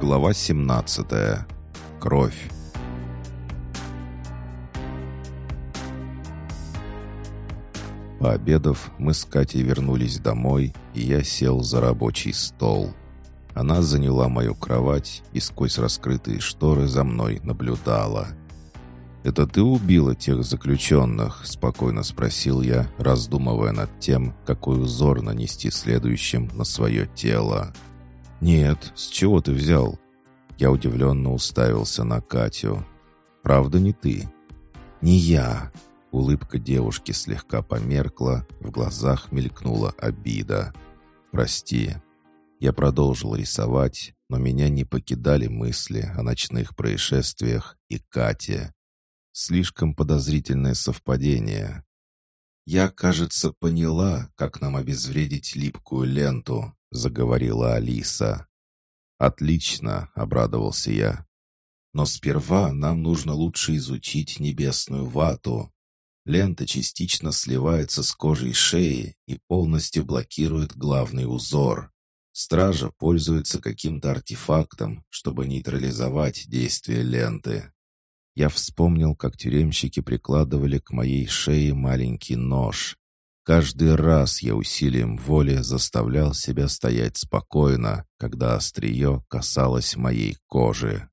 Глава 17. Кровь. Пообедав, мы с Катей вернулись домой, и я сел за рабочий стол. Она заняла мою кровать и сквозь раскрытые шторы за мной наблюдала. «Это ты убила тех заключенных?» — спокойно спросил я, раздумывая над тем, какой узор нанести следующим на свое тело. «Нет, с чего ты взял?» Я удивленно уставился на Катю. «Правда, не ты?» «Не я». Улыбка девушки слегка померкла, в глазах мелькнула обида. «Прости». Я продолжил рисовать, но меня не покидали мысли о ночных происшествиях и Кате. Слишком подозрительное совпадение. «Я, кажется, поняла, как нам обезвредить липкую ленту», — заговорила Алиса. «Отлично», — обрадовался я. «Но сперва нам нужно лучше изучить небесную вату. Лента частично сливается с кожей шеи и полностью блокирует главный узор. Стража пользуется каким-то артефактом, чтобы нейтрализовать действие ленты». Я вспомнил, как тюремщики прикладывали к моей шее маленький нож. Каждый раз я усилием воли заставлял себя стоять спокойно, когда острие касалось моей кожи.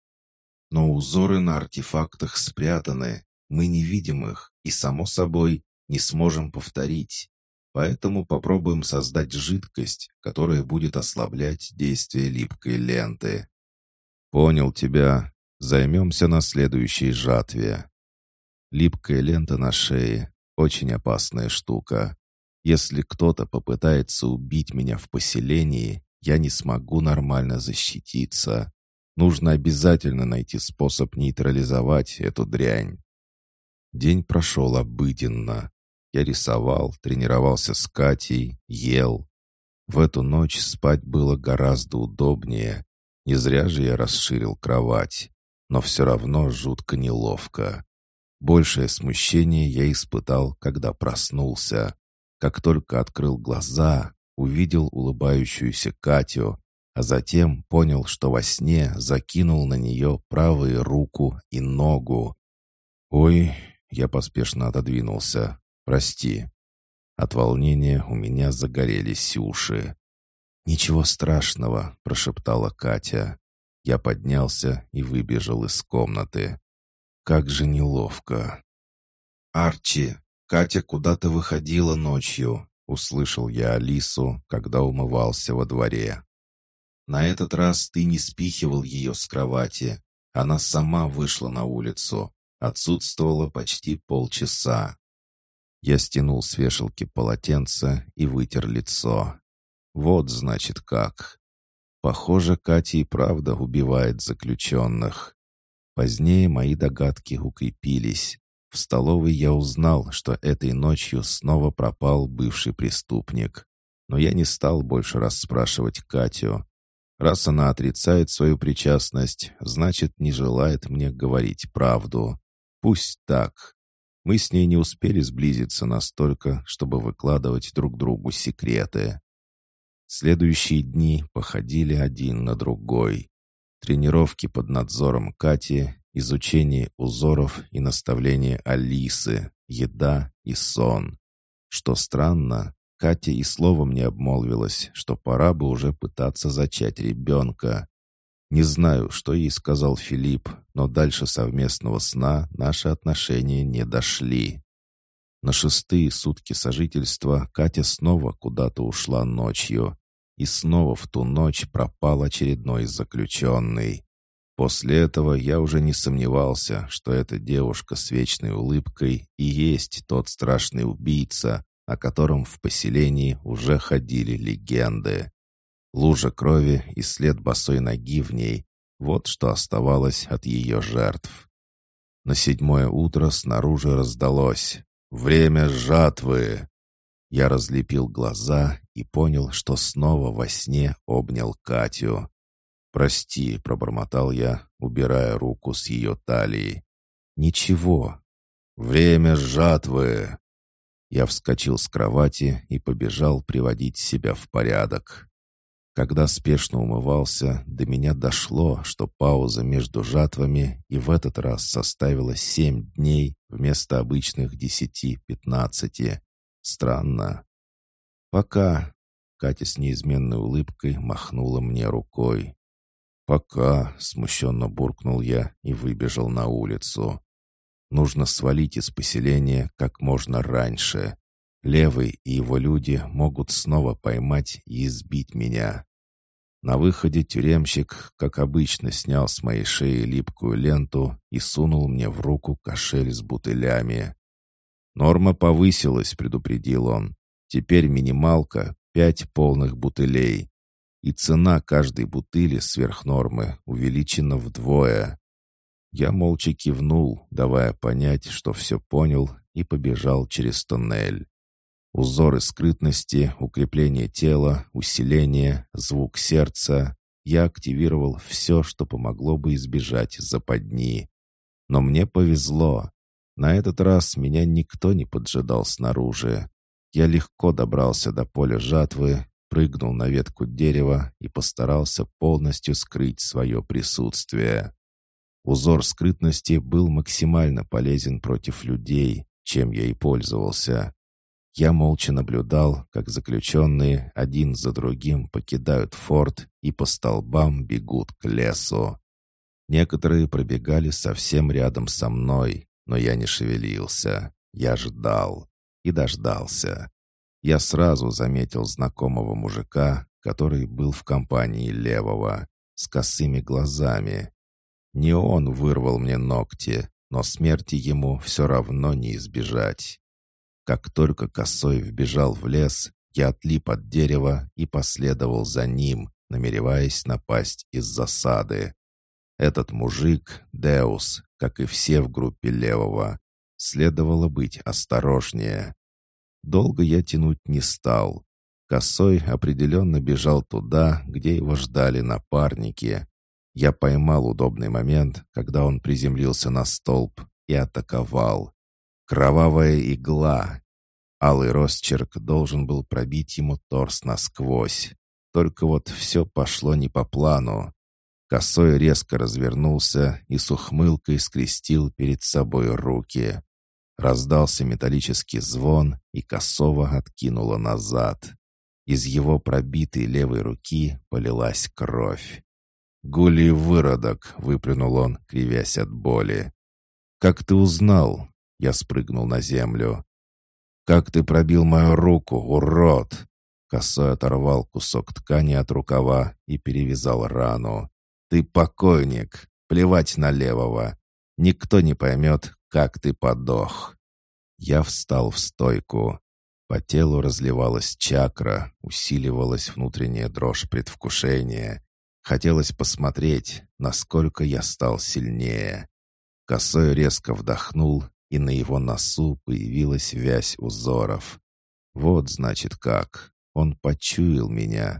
Но узоры на артефактах спрятаны, мы не видим их и, само собой, не сможем повторить. Поэтому попробуем создать жидкость, которая будет ослаблять действие липкой ленты. «Понял тебя. Займемся на следующей жатве». Липкая лента на шее — очень опасная штука. Если кто-то попытается убить меня в поселении, я не смогу нормально защититься. Нужно обязательно найти способ нейтрализовать эту дрянь. День прошел обыденно. Я рисовал, тренировался с Катей, ел. В эту ночь спать было гораздо удобнее. Не зря же я расширил кровать. Но все равно жутко неловко. Большее смущение я испытал, когда проснулся. Как только открыл глаза, увидел улыбающуюся Катю, а затем понял, что во сне закинул на нее правую руку и ногу. «Ой», — я поспешно отодвинулся, — «прости». От волнения у меня загорелись уши. «Ничего страшного», — прошептала Катя. Я поднялся и выбежал из комнаты. Как же неловко. «Арчи, Катя куда-то выходила ночью», — услышал я Алису, когда умывался во дворе. «На этот раз ты не спихивал ее с кровати. Она сама вышла на улицу. Отсутствовала почти полчаса». Я стянул с вешалки полотенце и вытер лицо. Вот значит как. Похоже, Катя и правда убивает заключенных. Позднее мои догадки укрепились. В столовой я узнал, что этой ночью снова пропал бывший преступник. Но я не стал больше расспрашивать Катю. Раз она отрицает свою причастность, значит, не желает мне говорить правду. Пусть так. Мы с ней не успели сблизиться настолько, чтобы выкладывать друг другу секреты. Следующие дни походили один на другой. Тренировки под надзором Кати, изучение узоров и наставление Алисы, еда и сон. Что странно, Катя и словом не обмолвилась, что пора бы уже пытаться зачать ребенка. Не знаю, что ей сказал Филипп, но дальше совместного сна наши отношения не дошли. На 6-е сутки сожительства Катя снова куда-то ушла ночью. И снова в ту ночь пропал очередной заключенный. После этого я уже не сомневался, что эта девушка с вечной улыбкой и есть тот страшный убийца, о котором в поселении уже ходили легенды. Лужа крови и след босой ноги в ней — вот что оставалось от ее жертв. На 7-е утро снаружи раздалось: «Время жатвы!» Я разлепил глаза и понял, что снова во сне обнял Катю. «Прости», — пробормотал я, убирая руку с ее талии. «Ничего». «Время жатвы!» Я вскочил с кровати и побежал приводить себя в порядок. Когда спешно умывался, до меня дошло, что пауза между жатвами и в этот раз составила 7 дней вместо обычных 10-15. Странно. «Пока», — Катя с неизменной улыбкой махнула мне рукой. «Пока», — смущенно буркнул я и выбежал на улицу. «Нужно свалить из поселения как можно раньше. Левый и его люди могут снова поймать и избить меня». На выходе тюремщик, как обычно, снял с моей шеи липкую ленту и сунул мне в руку кошель с бутылями. «Норма повысилась», — предупредил он. «Теперь минималка — 5 полных бутылей. И цена каждой бутыли сверх нормы увеличена вдвое». Я молча кивнул, давая понять, что все понял, и побежал через тоннель. Узоры скрытности, укрепление тела, усиление, звук сердца. Я активировал все, что помогло бы избежать западни. Но мне повезло. На этот раз меня никто не поджидал снаружи. Я легко добрался до поля жатвы, прыгнул на ветку дерева и постарался полностью скрыть свое присутствие. Узор скрытности был максимально полезен против людей, чем я и пользовался. Я молча наблюдал, как заключенные один за другим покидают форт и по столбам бегут к лесу. Некоторые пробегали совсем рядом со мной, но я не шевелился. Я ждал и дождался. Я сразу заметил знакомого мужика, который был в компании Левого, с косыми глазами. Не он вырвал мне ногти, но смерти ему все равно не избежать. Как только Косой вбежал в лес, я отлип от дерева и последовал за ним, намереваясь напасть из засады. Этот мужик, Деус, как и все в группе Левого, следовало быть осторожнее. Долго я тянуть не стал. Косой определенно бежал туда, где его ждали напарники. Я поймал удобный момент, когда он приземлился на столб, и атаковал. Кровавая игла. Алый росчерк должен был пробить ему торс насквозь. Только вот все пошло не по плану. Косой резко развернулся и с ухмылкой скрестил перед собой руки. Раздался металлический звон, и Косого откинуло назад. Из его пробитой левой руки полилась кровь. «Гулий выродок!» — выплюнул он, кривясь от боли. «Как ты узнал?» — я спрыгнул на землю. «Как ты пробил мою руку, урод!» Косой оторвал кусок ткани от рукава и перевязал рану. «Ты покойник! Плевать на Левого! Никто не поймет, как ты подох!» Я встал в стойку. По телу разливалась чакра, усиливалась внутренняя дрожь предвкушения. Хотелось посмотреть, насколько я стал сильнее. Косой резко вдохнул, и на его носу появилась вязь узоров. Вот значит как. Он почуял меня.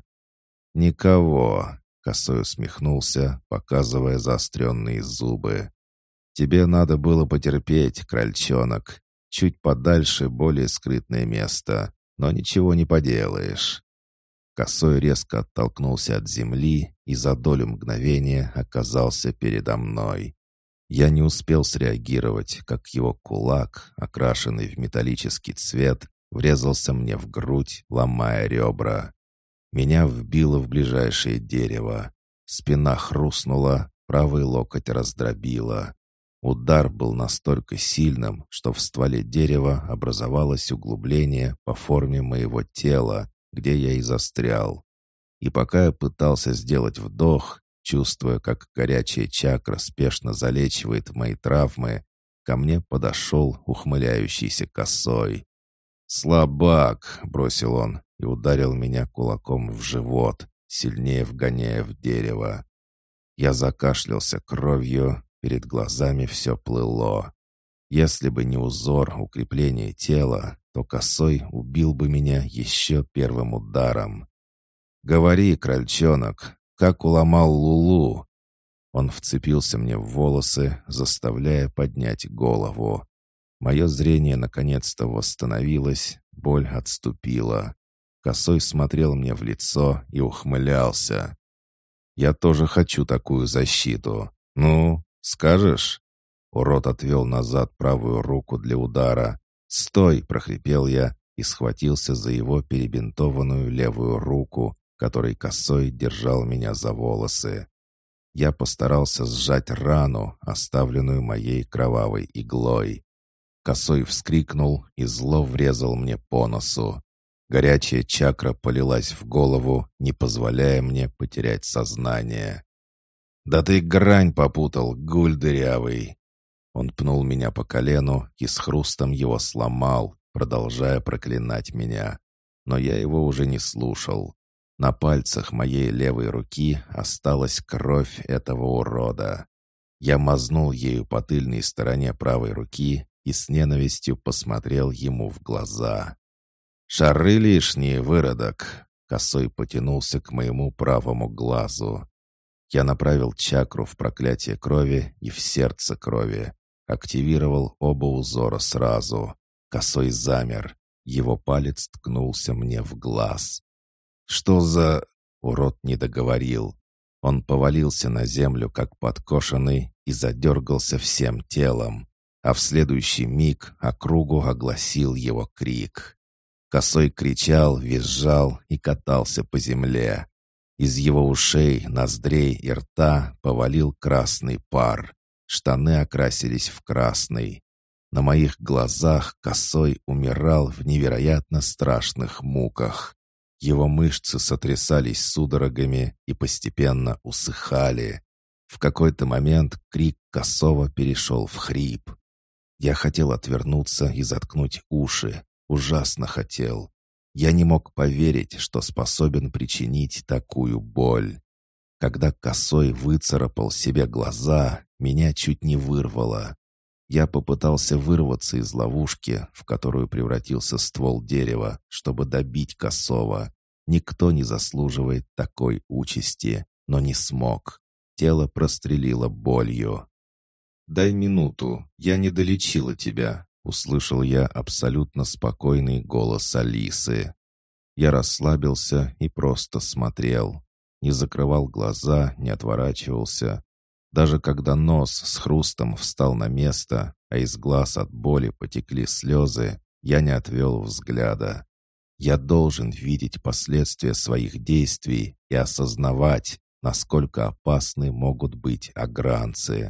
«Никого!» — Косой усмехнулся, показывая заостренные зубы. «Тебе надо было потерпеть, крольчонок. Чуть подальше более скрытное место, но ничего не поделаешь». Косой резко оттолкнулся от земли и за долю мгновения оказался передо мной. Я не успел среагировать, как его кулак, окрашенный в металлический цвет, врезался мне в грудь, ломая ребра. Меня вбило в ближайшее дерево. Спина хрустнула, правый локоть раздробило. Удар был настолько сильным, что в стволе дерева образовалось углубление по форме моего тела, где я и застрял. И пока я пытался сделать вдох, чувствуя, как горячая чакра спешно залечивает мои травмы, ко мне подошел ухмыляющийся Косой. «Слабак!» — бросил он и ударил меня кулаком в живот, сильнее вгоняя в дерево. Я закашлялся кровью, перед глазами все плыло. Если бы не узор укрепления тела, то Косой убил бы меня еще первым ударом. «Говори, крольчонок, как уломал Лулу?» Он вцепился мне в волосы, заставляя поднять голову. Мое зрение наконец-то восстановилось, боль отступила. Косой смотрел мне в лицо и ухмылялся. «Я тоже хочу такую защиту. Ну, скажешь?» Урод отвел назад правую руку для удара. «Стой!» — прохрипел я и схватился за его перебинтованную левую руку, которой Косой держал меня за волосы. Я постарался сжать рану, оставленную моей кровавой иглой. Косой вскрикнул и зло врезал мне по носу. Горячая чакра полилась в голову, не позволяя мне потерять сознание. «Да ты грань попутал, гуль дырявый!» Он пнул меня по колену и с хрустом его сломал, продолжая проклинать меня. Но я его уже не слушал. На пальцах моей левой руки осталась кровь этого урода. Я мазнул ею по тыльной стороне правой руки и с ненавистью посмотрел ему в глаза. «Шары лишние, выродок!» Косой потянулся к моему правому глазу. Я направил чакру в проклятие крови и в сердце крови. Активировал оба узора сразу. Косой замер. Его палец ткнулся мне в глаз. «Что за...» Урод не договорил. Он повалился на землю, как подкошенный, и задергался всем телом. А в следующий миг округу огласил его крик. Косой кричал, визжал и катался по земле. Из его ушей, ноздрей и рта повалил красный пар. Штаны окрасились в красный. На моих глазах Косой умирал в невероятно страшных муках. Его мышцы сотрясались судорогами и постепенно усыхали. В какой-то момент крик Косого перешел в хрип. Я хотел отвернуться и заткнуть уши. Ужасно хотел. Я не мог поверить, что способен причинить такую боль. Когда Косой выцарапал себе глаза, меня чуть не вырвало. Я попытался вырваться из ловушки, в которую превратился ствол дерева, чтобы добить Косого. Никто не заслуживает такой участи, но не смог. Тело прострелило болью. «Дай минуту, я не долечила тебя», — услышал я абсолютно спокойный голос Алисы. Я расслабился и просто смотрел. Не закрывал глаза, не отворачивался. Даже когда нос с хрустом встал на место, а из глаз от боли потекли слезы, я не отвел взгляда. Я должен видеть последствия своих действий и осознавать, насколько опасны могут быть агранцы.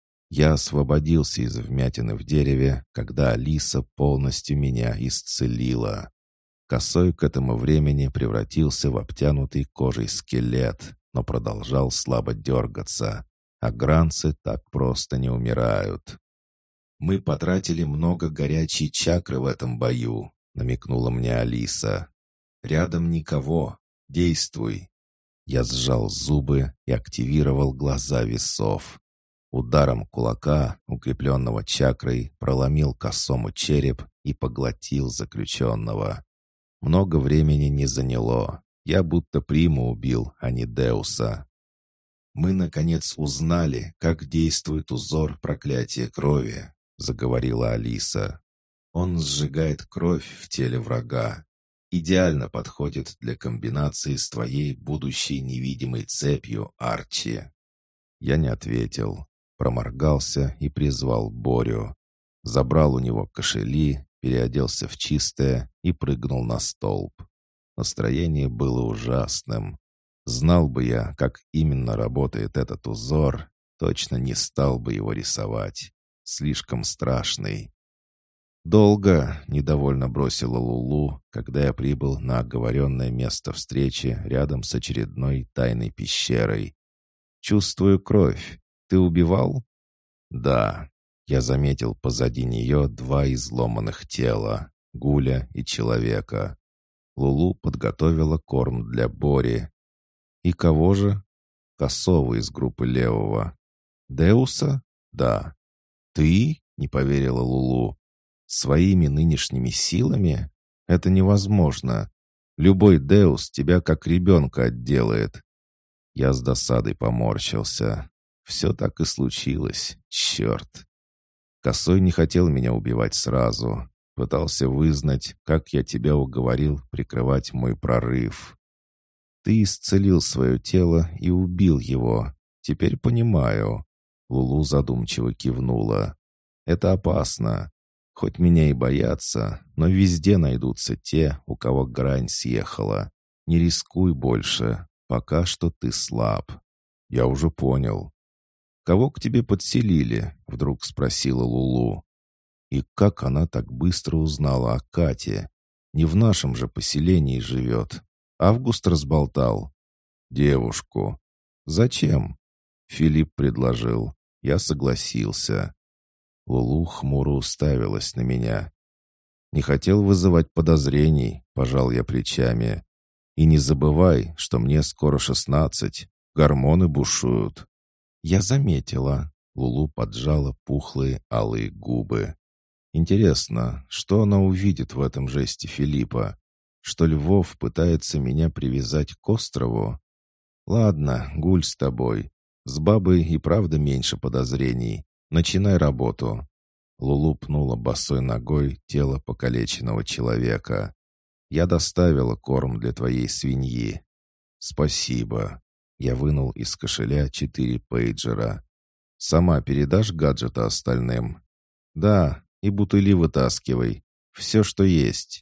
Я освободился из вмятины в дереве, когда Алиса полностью меня исцелила. Косой к этому времени превратился в обтянутый кожей скелет, но продолжал слабо дергаться. Агранцы так просто не умирают. «Мы потратили много горячей чакры в этом бою», — намекнула мне Алиса. «Рядом никого. Действуй». Я сжал зубы и активировал глаза весов. Ударом кулака, укрепленного чакрой, проломил Косому череп и поглотил заключенного. Много времени не заняло. Я будто приму убил, а не Деуса. «Мы, наконец, узнали, как действует узор проклятия крови», — заговорила Алиса. «Он сжигает кровь в теле врага. Идеально подходит для комбинации с твоей будущей невидимой цепью, Арчи». Я не ответил. Проморгался и призвал Борю. Забрал у него кошели, переоделся в чистое и прыгнул на столб. Настроение было ужасным. Знал бы я, как именно работает этот узор, точно не стал бы его рисовать. Слишком страшный. «Долго», — недовольно бросила Лулу, когда я прибыл на оговоренное место встречи рядом с очередной тайной пещерой. «Чувствую кровь. Ты убивал?» «Да». Я заметил позади нее два изломанных тела — Гуля и человека. Лулу подготовила корм для Бори. «И кого же?» «Косого из группы левого». «Деуса?» «Да». «Ты?» — не поверила Лулу. «Своими нынешними силами? Это невозможно. Любой Деус тебя как ребенка отделает». Я с досадой поморщился. Все так и случилось. Черт. Косой не хотел меня убивать сразу. Пытался вызнать, как я тебя уговорил прикрывать мой прорыв. Ты исцелил свое тело и убил его. Теперь понимаю. Лулу задумчиво кивнула. Это опасно. Хоть меня и боятся, но везде найдутся те, у кого грань съехала. Не рискуй больше. Пока что ты слаб. Я уже понял. Кого к тебе подселили? Вдруг спросила Лулу. И как она так быстро узнала о Кате? Не в нашем же поселении живет. Август разболтал. Девушку. Зачем? Филипп предложил. Я согласился. Лулу хмуро уставилась на меня. «Не хотел вызывать подозрений», — пожал я плечами. «И не забывай, что мне скоро 16. Гормоны бушуют». «Я заметила». Лулу поджала пухлые алые губы. «Интересно, что она увидит в этом жесте Филиппа? Что Львов пытается меня привязать к острову? Ладно, гуль с тобой. С бабой и правда меньше подозрений. Начинай работу». Лулу пнула босой ногой тело покалеченного человека. «Я доставила корм для твоей свиньи». «Спасибо». Я вынул из кошеля 4 пейджера. «Сама передашь гаджеты остальным?» «Да, и бутыли вытаскивай. Все, что есть».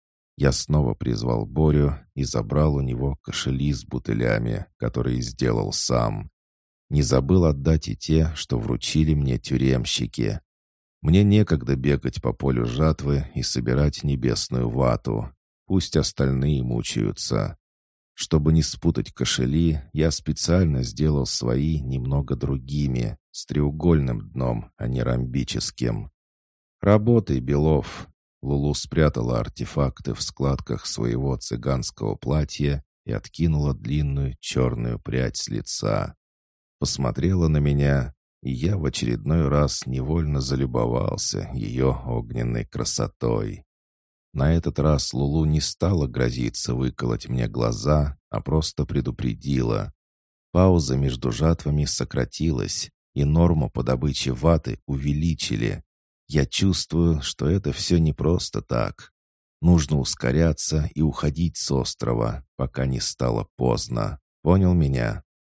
Я снова призвал Борю и забрал у него кошели с бутылями, которые сделал сам. Не забыл отдать и те, что вручили мне тюремщики. Мне некогда бегать по полю жатвы и собирать небесную вату. Пусть остальные мучаются. Чтобы не спутать кошели, я специально сделал свои немного другими, с треугольным дном, а не ромбическим. «Работай, Белов!» Лулу спрятала артефакты в складках своего цыганского платья и откинула длинную черную прядь с лица. Посмотрела на меня, и я в очередной раз невольно залюбовался ее огненной красотой. На этот раз Лулу не стала грозиться выколоть мне глаза, а просто предупредила. Пауза между жатвами сократилась, и норму по добыче ваты увеличили. Я чувствую, что это все не просто так. Нужно ускоряться и уходить с острова, пока не стало поздно. Понял меня?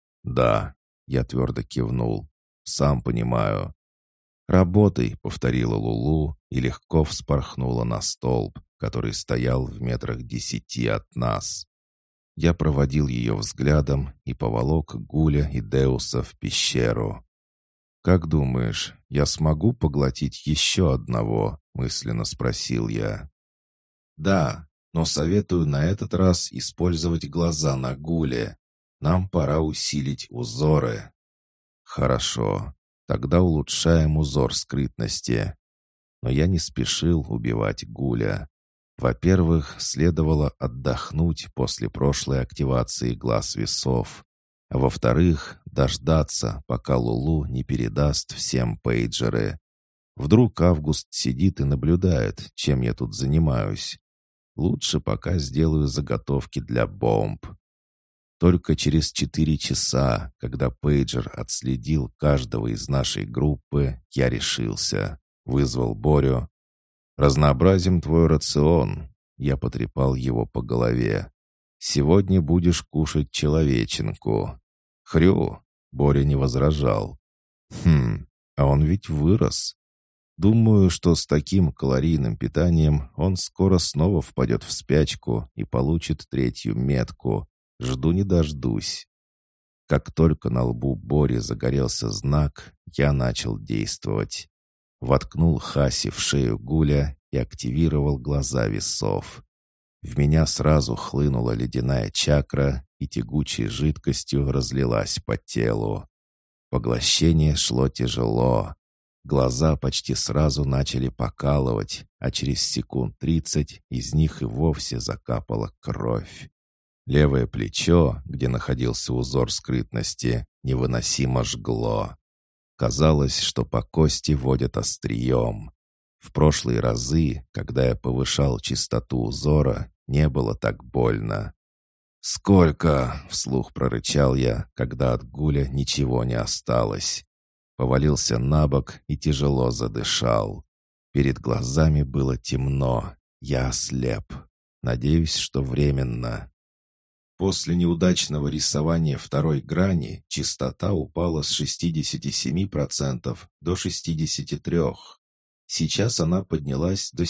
Да, я твердо кивнул. Сам понимаю. «Работай», — повторила Лулу и легко вспорхнула на столб, который стоял в метрах 10 от нас. Я проводил ее взглядом и поволок Гуля и Деуса в пещеру. «Как думаешь, я смогу поглотить еще одного?» — мысленно спросил я. «Да, но советую на этот раз использовать глаза на Гуле. Нам пора усилить узоры». «Хорошо, тогда улучшаем узор скрытности». Но я не спешил убивать Гуля. Во-первых, следовало отдохнуть после прошлой активации глаз весов. А во-вторых, дождаться, пока Лулу не передаст всем пейджеры. Вдруг Август сидит и наблюдает, чем я тут занимаюсь. Лучше пока сделаю заготовки для бомб. Только через 4 часа, когда пейджер отследил каждого из нашей группы, я решился. Вызвал Борю. «Разнообразим твой рацион». Я потрепал его по голове. «Сегодня будешь кушать человеченку». «Хрю!» — Боря не возражал. А он ведь вырос. Думаю, что с таким калорийным питанием он скоро снова впадет в спячку и получит 3-ю метку. Жду не дождусь». Как только на лбу Бори загорелся знак, я начал действовать. Воткнул Хаси в шею Гуля и активировал глаза весов. В меня сразу хлынула ледяная чакра и тягучей жидкостью разлилась по телу. Поглощение шло тяжело. Глаза почти сразу начали покалывать, а через секунд 30 из них и вовсе закапала кровь. Левое плечо, где находился узор скрытности, невыносимо жгло. Казалось, что по кости водят острием. В прошлые разы, когда я повышал частоту узора, не было так больно. «Сколько?» — вслух прорычал я, когда от Гуля ничего не осталось. Повалился на бок и тяжело задышал. Перед глазами было темно. Я ослеп. Надеюсь, что временно. После неудачного рисования второй грани частота упала с 67% до 63%. Сейчас она поднялась до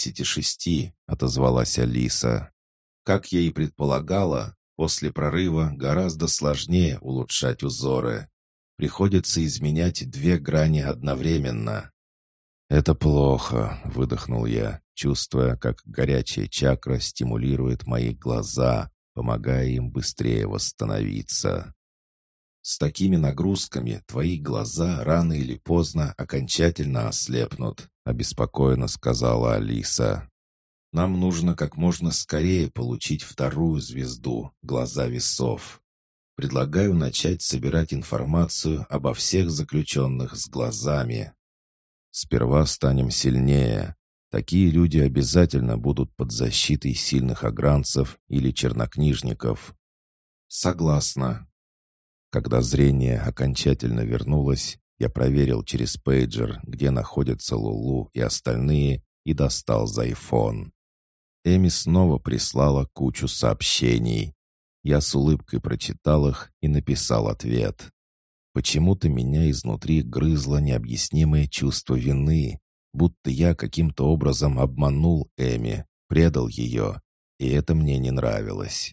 76%, отозвалась Алиса. Как я и предполагала, после прорыва гораздо сложнее улучшать узоры. Приходится изменять две грани одновременно. «Это плохо», — выдохнул я, чувствуя, как горячая чакра стимулирует мои глаза, помогая им быстрее восстановиться. «С такими нагрузками твои глаза рано или поздно окончательно ослепнут», — обеспокоенно сказала Алиса. «Нам нужно как можно скорее получить вторую звезду, глаза весов. Предлагаю начать собирать информацию обо всех заключенных с глазами. Сперва станем сильнее. Такие люди обязательно будут под защитой сильных огранцев или чернокнижников». «Согласна». Когда зрение окончательно вернулось, я проверил через пейджер, где находятся Лулу и остальные, и достал зайфон. Эми снова прислала кучу сообщений. Я с улыбкой прочитал их и написал ответ. Почему-то меня изнутри грызло необъяснимое чувство вины, будто я каким-то образом обманул Эми, предал ее, и это мне не нравилось.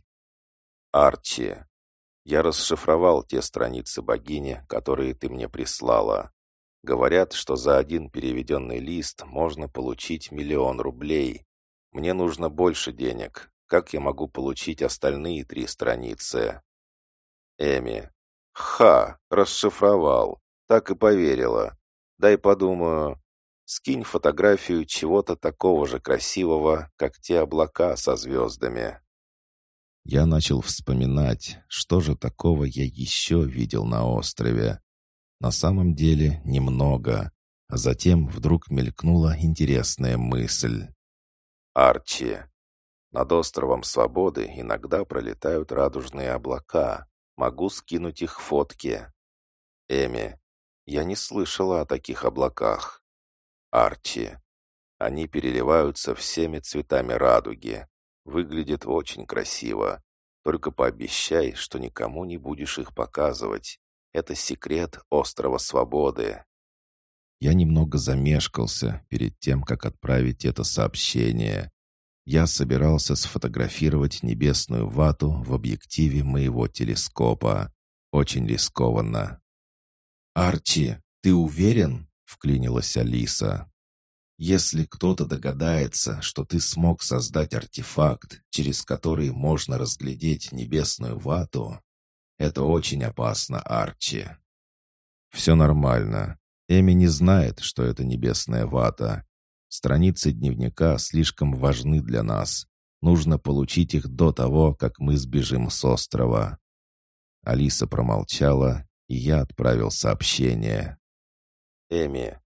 «Арчи, я расшифровал те страницы богини, которые ты мне прислала. Говорят, что за один переведенный лист можно получить 1 000 000 рублей. Мне нужно больше денег. Как я могу получить остальные 3 страницы?» Эми. «Ха, расшифровал. Так и поверила. Дай подумаю. Скинь фотографию чего-то такого же красивого, как те облака со звездами». Я начал вспоминать, что же такого я еще видел на острове. На самом деле немного, а затем вдруг мелькнула интересная мысль. «Арчи, над островом Свободы иногда пролетают радужные облака. Могу скинуть их фотки». Эми. «Я не слышала о таких облаках». Арчи. «Они переливаются всеми цветами радуги. Выглядит очень красиво. Только пообещай, что никому не будешь их показывать. Это секрет острова Свободы». Я немного замешкался перед тем, как отправить это сообщение. Я собирался сфотографировать небесную вату в объективе моего телескопа. Очень рискованно. «Арчи, ты уверен?» — вклинилась Алиса. «Если кто-то догадается, что ты смог создать артефакт, через который можно разглядеть небесную вату, это очень опасно, Арчи». «Все нормально. Эми не знает, что это небесная вата. Страницы дневника слишком важны для нас. Нужно получить их до того, как мы сбежим с острова». Алиса промолчала, и я отправил сообщение. «Эми.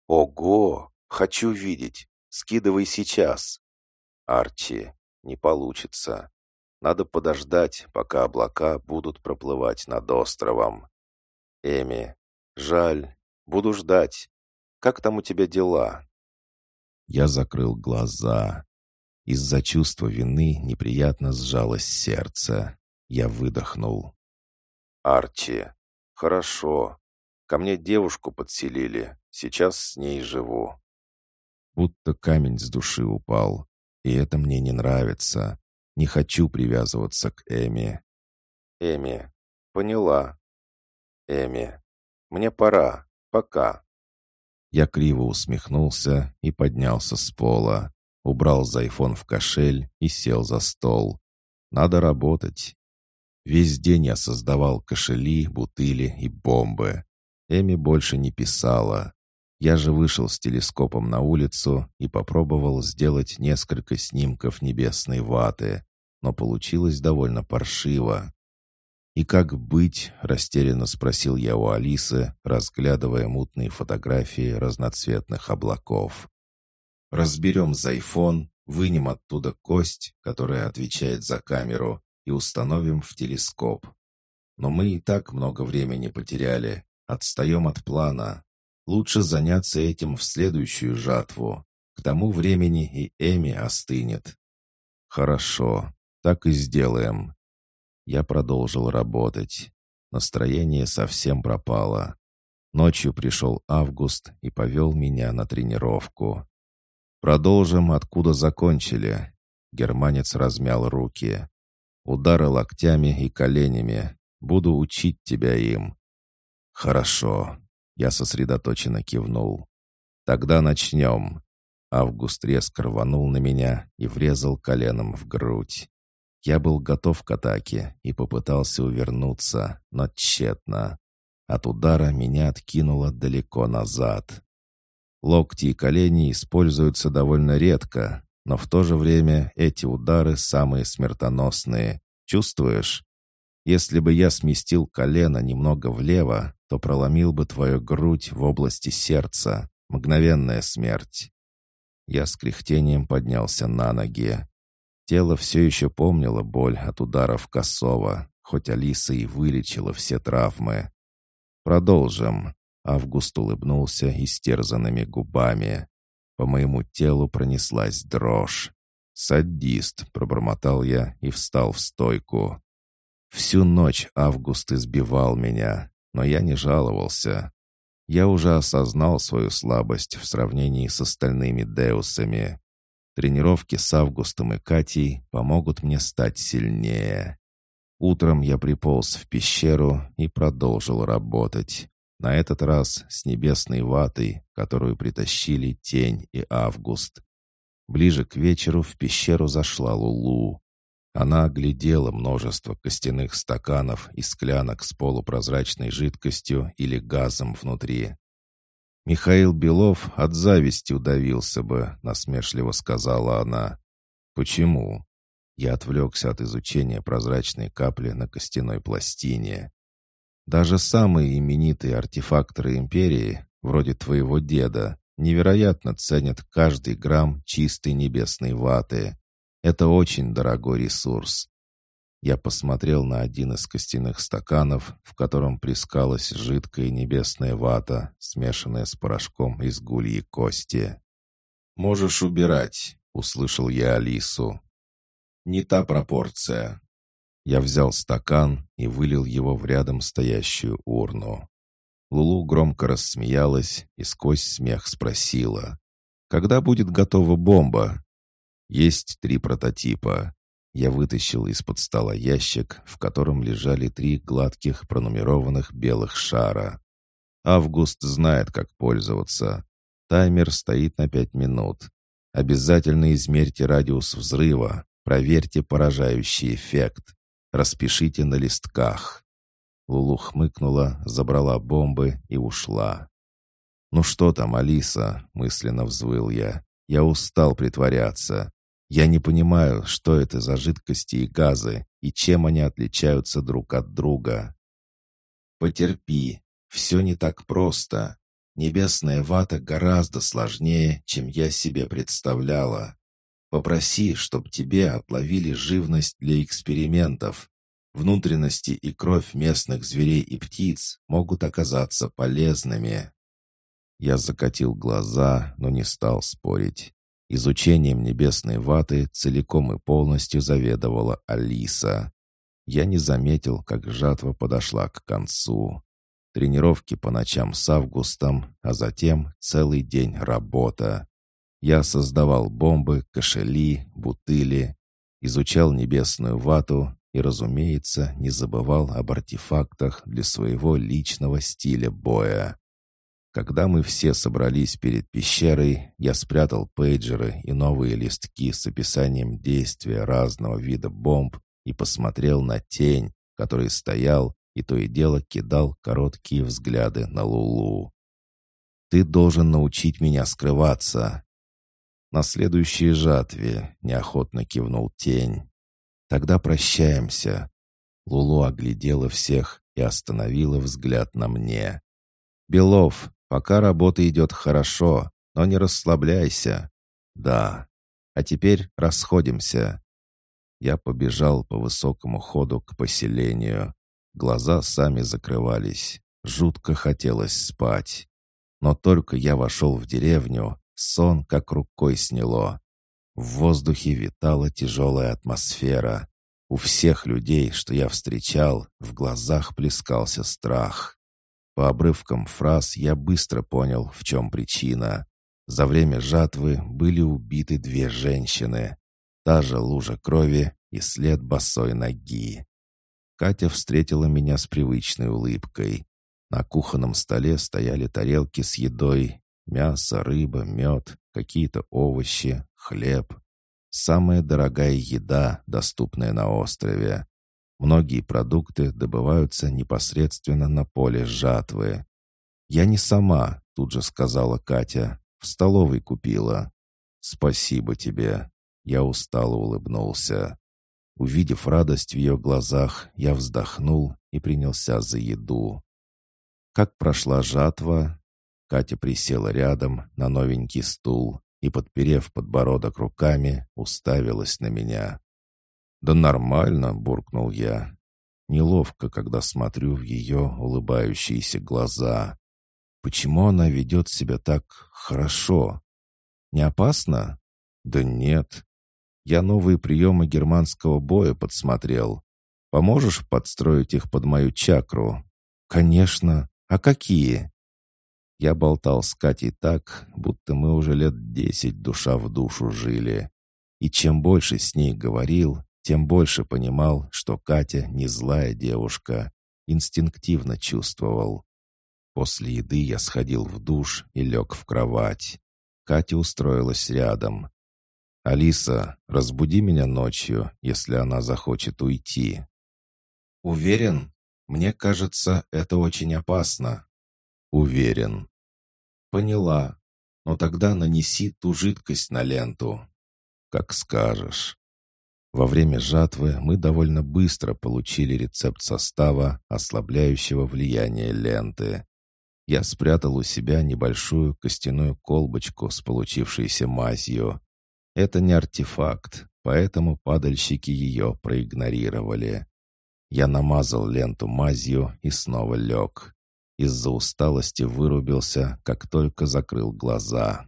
Ого! Хочу видеть. Скидывай сейчас». Арчи. «Не получится. Надо подождать, пока облака будут проплывать над островом». Эми. «Жаль. Буду ждать. Как там у тебя дела?» Я закрыл глаза. Из-за чувства вины неприятно сжалось сердце. Я выдохнул. «Арчи. Хорошо. Ко мне девушку подселили. Сейчас с ней живу». Будто камень с души упал. И это мне не нравится. Не хочу привязываться к Эми. Эми. «Поняла». Эми. «Мне пора. Пока». Я криво усмехнулся и поднялся с пола. Убрал зайфон в кошель и сел за стол. Надо работать. Весь день я создавал кошели, бутыли и бомбы. Эми больше не писала. Я же вышел с телескопом на улицу и попробовал сделать несколько снимков небесной ваты, но получилось довольно паршиво. «И как быть?» — растерянно спросил я у Алисы, разглядывая мутные фотографии разноцветных облаков. «Разберем зайфон, вынем оттуда кость, которая отвечает за камеру, и установим в телескоп. Но мы и так много времени потеряли, отстаем от плана. Лучше заняться этим в следующую жатву. К тому времени и Эми остынет». «Хорошо, так и сделаем». Я продолжил работать. Настроение совсем пропало. Ночью пришел Август и повел меня на тренировку. «Продолжим, откуда закончили». Германец размял руки. «Удары локтями и коленями. Буду учить тебя им». «Хорошо». Я сосредоточенно кивнул. «Тогда начнем». Август резко рванул на меня и врезал коленом в грудь. Я был готов к атаке и попытался увернуться, но тщетно. От удара меня откинуло далеко назад. Локти и колени используются довольно редко, но в то же время эти удары самые смертоносные. Чувствуешь? Если бы я сместил колено немного влево, то проломил бы твою грудь в области сердца. Мгновенная смерть. Я с кряхтением поднялся на ноги. Тело все еще помнило боль от ударов косого, хоть Алиса и вылечила все травмы. «Продолжим». Август улыбнулся истерзанными губами. По моему телу пронеслась дрожь. «Садист», — пробормотал я и встал в стойку. Всю ночь Август избивал меня, но я не жаловался. Я уже осознал свою слабость в сравнении с остальными деусами. Тренировки с Августом и Катей помогут мне стать сильнее. Утром я приполз в пещеру и продолжил работать. На этот раз с небесной ватой, которую притащили Тень и Август. Ближе к вечеру в пещеру зашла Лулу. Она оглядела множество костяных стаканов и склянок с полупрозрачной жидкостью или газом внутри. «Михаил Белов от зависти удавился бы», — насмешливо сказала она. «Почему?» Я отвлекся от изучения прозрачной капли на костяной пластине. «Даже самые именитые артефакторы империи, вроде твоего деда, невероятно ценят каждый грамм чистой небесной ваты. Это очень дорогой ресурс». Я посмотрел на один из костяных стаканов, в котором плескалась жидкая небесная вата, смешанная с порошком из гульей кости. «Можешь убирать», — услышал я Алису. «Не та пропорция». Я взял стакан и вылил его в рядом стоящую урну. Лулу громко рассмеялась и сквозь смех спросила: «Когда будет готова бомба?» «Есть 3 прототипа». Я вытащил из-под стола ящик, в котором лежали 3 гладких пронумерованных белых шара. Август знает, как пользоваться. Таймер стоит на 5 минут. Обязательно измерьте радиус взрыва, проверьте поражающий эффект. Распишите на листках». Лулу хмыкнула, забрала бомбы и ушла. «Ну что там, Алиса?» — мысленно взвыл я. «Я устал притворяться. Я не понимаю, что это за жидкости и газы, и чем они отличаются друг от друга». «Потерпи, все не так просто. Небесная вата гораздо сложнее, чем я себе представляла. Попроси, чтоб тебе отловили живность для экспериментов. Внутренности и кровь местных зверей и птиц могут оказаться полезными». Я закатил глаза, но не стал спорить. Изучением небесной ваты целиком и полностью заведовала Алиса. Я не заметил, как жатва подошла к концу. Тренировки по ночам с Августом, а затем целый день работа. Я создавал бомбы, кошели, бутыли, изучал небесную вату и, разумеется, не забывал об артефактах для своего личного стиля боя. Когда мы все собрались перед пещерой, я спрятал пейджеры и новые листки с описанием действия разного вида бомб и посмотрел на Тень, который стоял и то и дело кидал короткие взгляды на Лулу. «Ты должен научить меня скрываться». «На следующей жатве», — неохотно кивнул Тень. «Тогда прощаемся». Лулу оглядела всех и остановила взгляд на мне. «Белов, пока работа идет хорошо, но не расслабляйся». «Да. А теперь расходимся». Я побежал по высокому ходу к поселению. Глаза сами закрывались. Жутко хотелось спать. Но только я вошел в деревню, сон как рукой сняло. В воздухе витала тяжелая атмосфера. У всех людей, что я встречал, в глазах плескался страх. По обрывкам фраз я быстро понял, в чем причина. За время жатвы были убиты 2 женщины. Та же лужа крови и след босой ноги. Катя встретила меня с привычной улыбкой. На кухонном столе стояли тарелки с едой: мясо, рыба, мед, какие-то овощи, хлеб. Самая дорогая еда, доступная на острове. Многие продукты добываются непосредственно на поле жатвы. «Я не сама», — тут же сказала Катя. «В столовой купила». «Спасибо тебе». Я устало улыбнулся. Увидев радость в ее глазах, я вздохнул и принялся за еду. Как прошла жатва? Катя присела рядом на новенький стул и, подперев подбородок руками, уставилась на меня. «Да нормально», — буркнул я. Неловко, когда смотрю в ее улыбающиеся глаза. Почему она ведет себя так хорошо? Не опасно? Да нет. Я новые приемы германского боя подсмотрел. Поможешь подстроить их под мою чакру? Конечно. А какие? Я болтал с Катей так, будто мы уже лет 10 душа в душу жили. И чем больше с ней говорил, тем больше понимал, что Катя не злая девушка. Инстинктивно чувствовал. После еды я сходил в душ и лег в кровать. Катя устроилась рядом. «Алиса, разбуди меня ночью, если она захочет уйти». «Уверен? Мне кажется, это очень опасно». «Уверен». «Поняла. Но тогда нанеси ту жидкость на ленту». «Как скажешь». Во время жатвы мы довольно быстро получили рецепт состава, ослабляющего влияние ленты. Я спрятал у себя небольшую костяную колбочку с получившейся мазью. Это не артефакт, поэтому падальщики ее проигнорировали. Я намазал ленту мазью и снова лег. Из-за усталости вырубился, как только закрыл глаза.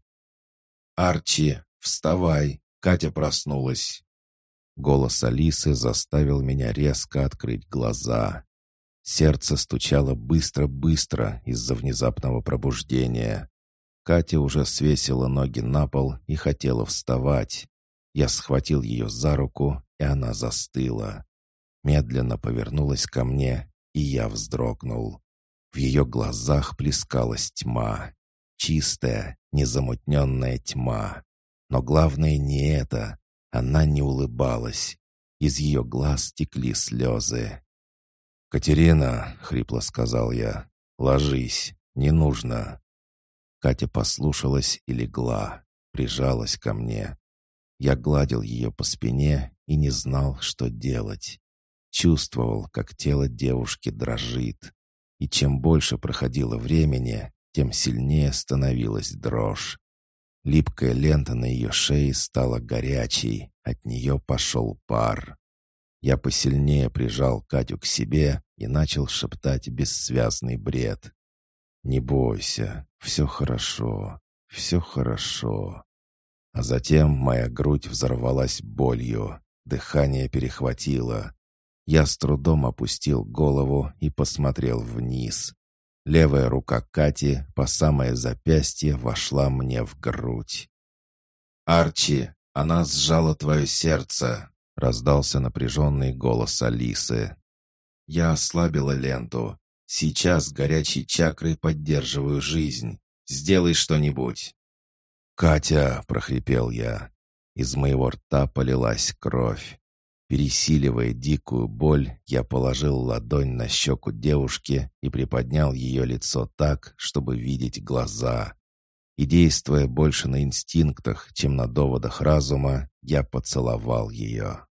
«Арчи, вставай! Катя проснулась!» Голос Алисы заставил меня резко открыть глаза. Сердце стучало быстро-быстро из-за внезапного пробуждения. Катя уже свесила ноги на пол и хотела вставать. Я схватил ее за руку, и она застыла. Медленно повернулась ко мне, и я вздрогнул. В ее глазах плескалась тьма. Чистая, незамутненная тьма. Но главное не это. Она не улыбалась. Из ее глаз текли слезы. «Катерина», — хрипло сказал я, — «ложись, не нужно». Катя послушалась и легла, прижалась ко мне. Я гладил ее по спине и не знал, что делать. Чувствовал, как тело девушки дрожит. И чем больше проходило времени, тем сильнее становилась дрожь. Липкая лента на ее шее стала горячей, от нее пошел пар. Я посильнее прижал Катю к себе и начал шептать бессвязный бред. «Не бойся, все хорошо, все хорошо». А затем моя грудь взорвалась болью, дыхание перехватило. Я с трудом опустил голову и посмотрел вниз. Левая рука Кати по самое запястье вошла мне в грудь. «Арчи, она сжала твое сердце!» — раздался напряженный голос Алисы. «Я ослабила ленту. Сейчас горячей чакрой поддерживаю жизнь. Сделай что-нибудь». «Катя!» — прохрипел я. Из моего рта полилась кровь. Пересиливая дикую боль, я положил ладонь на щеку девушки и приподнял ее лицо так, чтобы видеть глаза. И, действуя больше на инстинктах, чем на доводах разума, я поцеловал ее.